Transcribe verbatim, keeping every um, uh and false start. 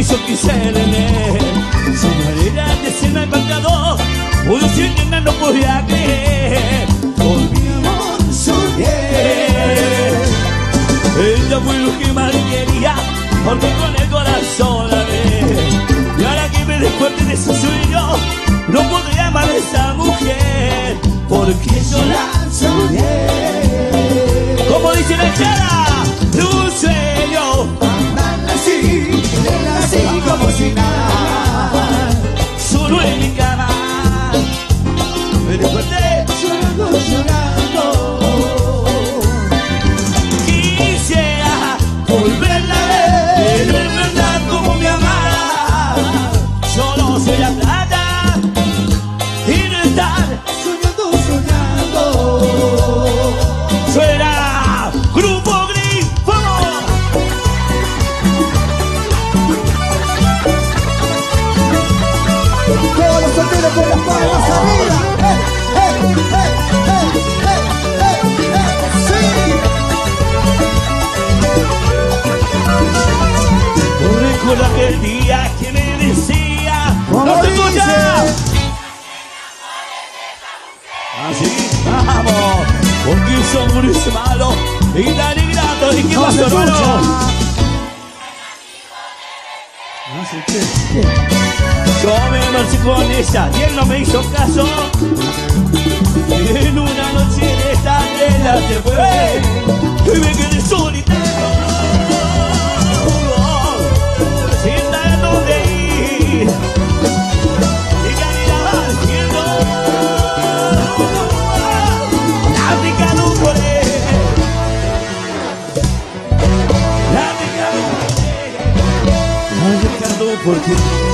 yo quise tener. Su manera de ser me ha impactado, pudo ser que no podía creer. Por mi amor soñé. Ella fue lo que más quería, porque con el corazón la ve. Y ahora que me desperté de ese sueño, no podré amar a esa mujer, porque yo la soñé. Como dice la chara, un sueño, amarla así, tenerla así como si nada. Solo en mi cama me desperté llorando, llorando. Quisiera volverla a ver, pero es verdad como me amaba. Solo soy la plata y no estar soñando, soñando. Suena Grupo Gris, ¡vamos! Todos los solteros con las palmas arriba. ¡Eh, eh, eh, eh, eh, eh, eh! ¡Sí! Recuerdo aquel día que me decía, ¡no te escucha! Así, vamos, porque un hombre es malo y tan ingrato. ¿Y qué No pasó, se hermano? escucha. Yo me marché con ella y él no me hizo caso. Y en una noche de esta vela se fue y me quedé solitario, sin saber dónde ir. Y caminaba al cielo, navegando por él, navegando por él, navegando por ti.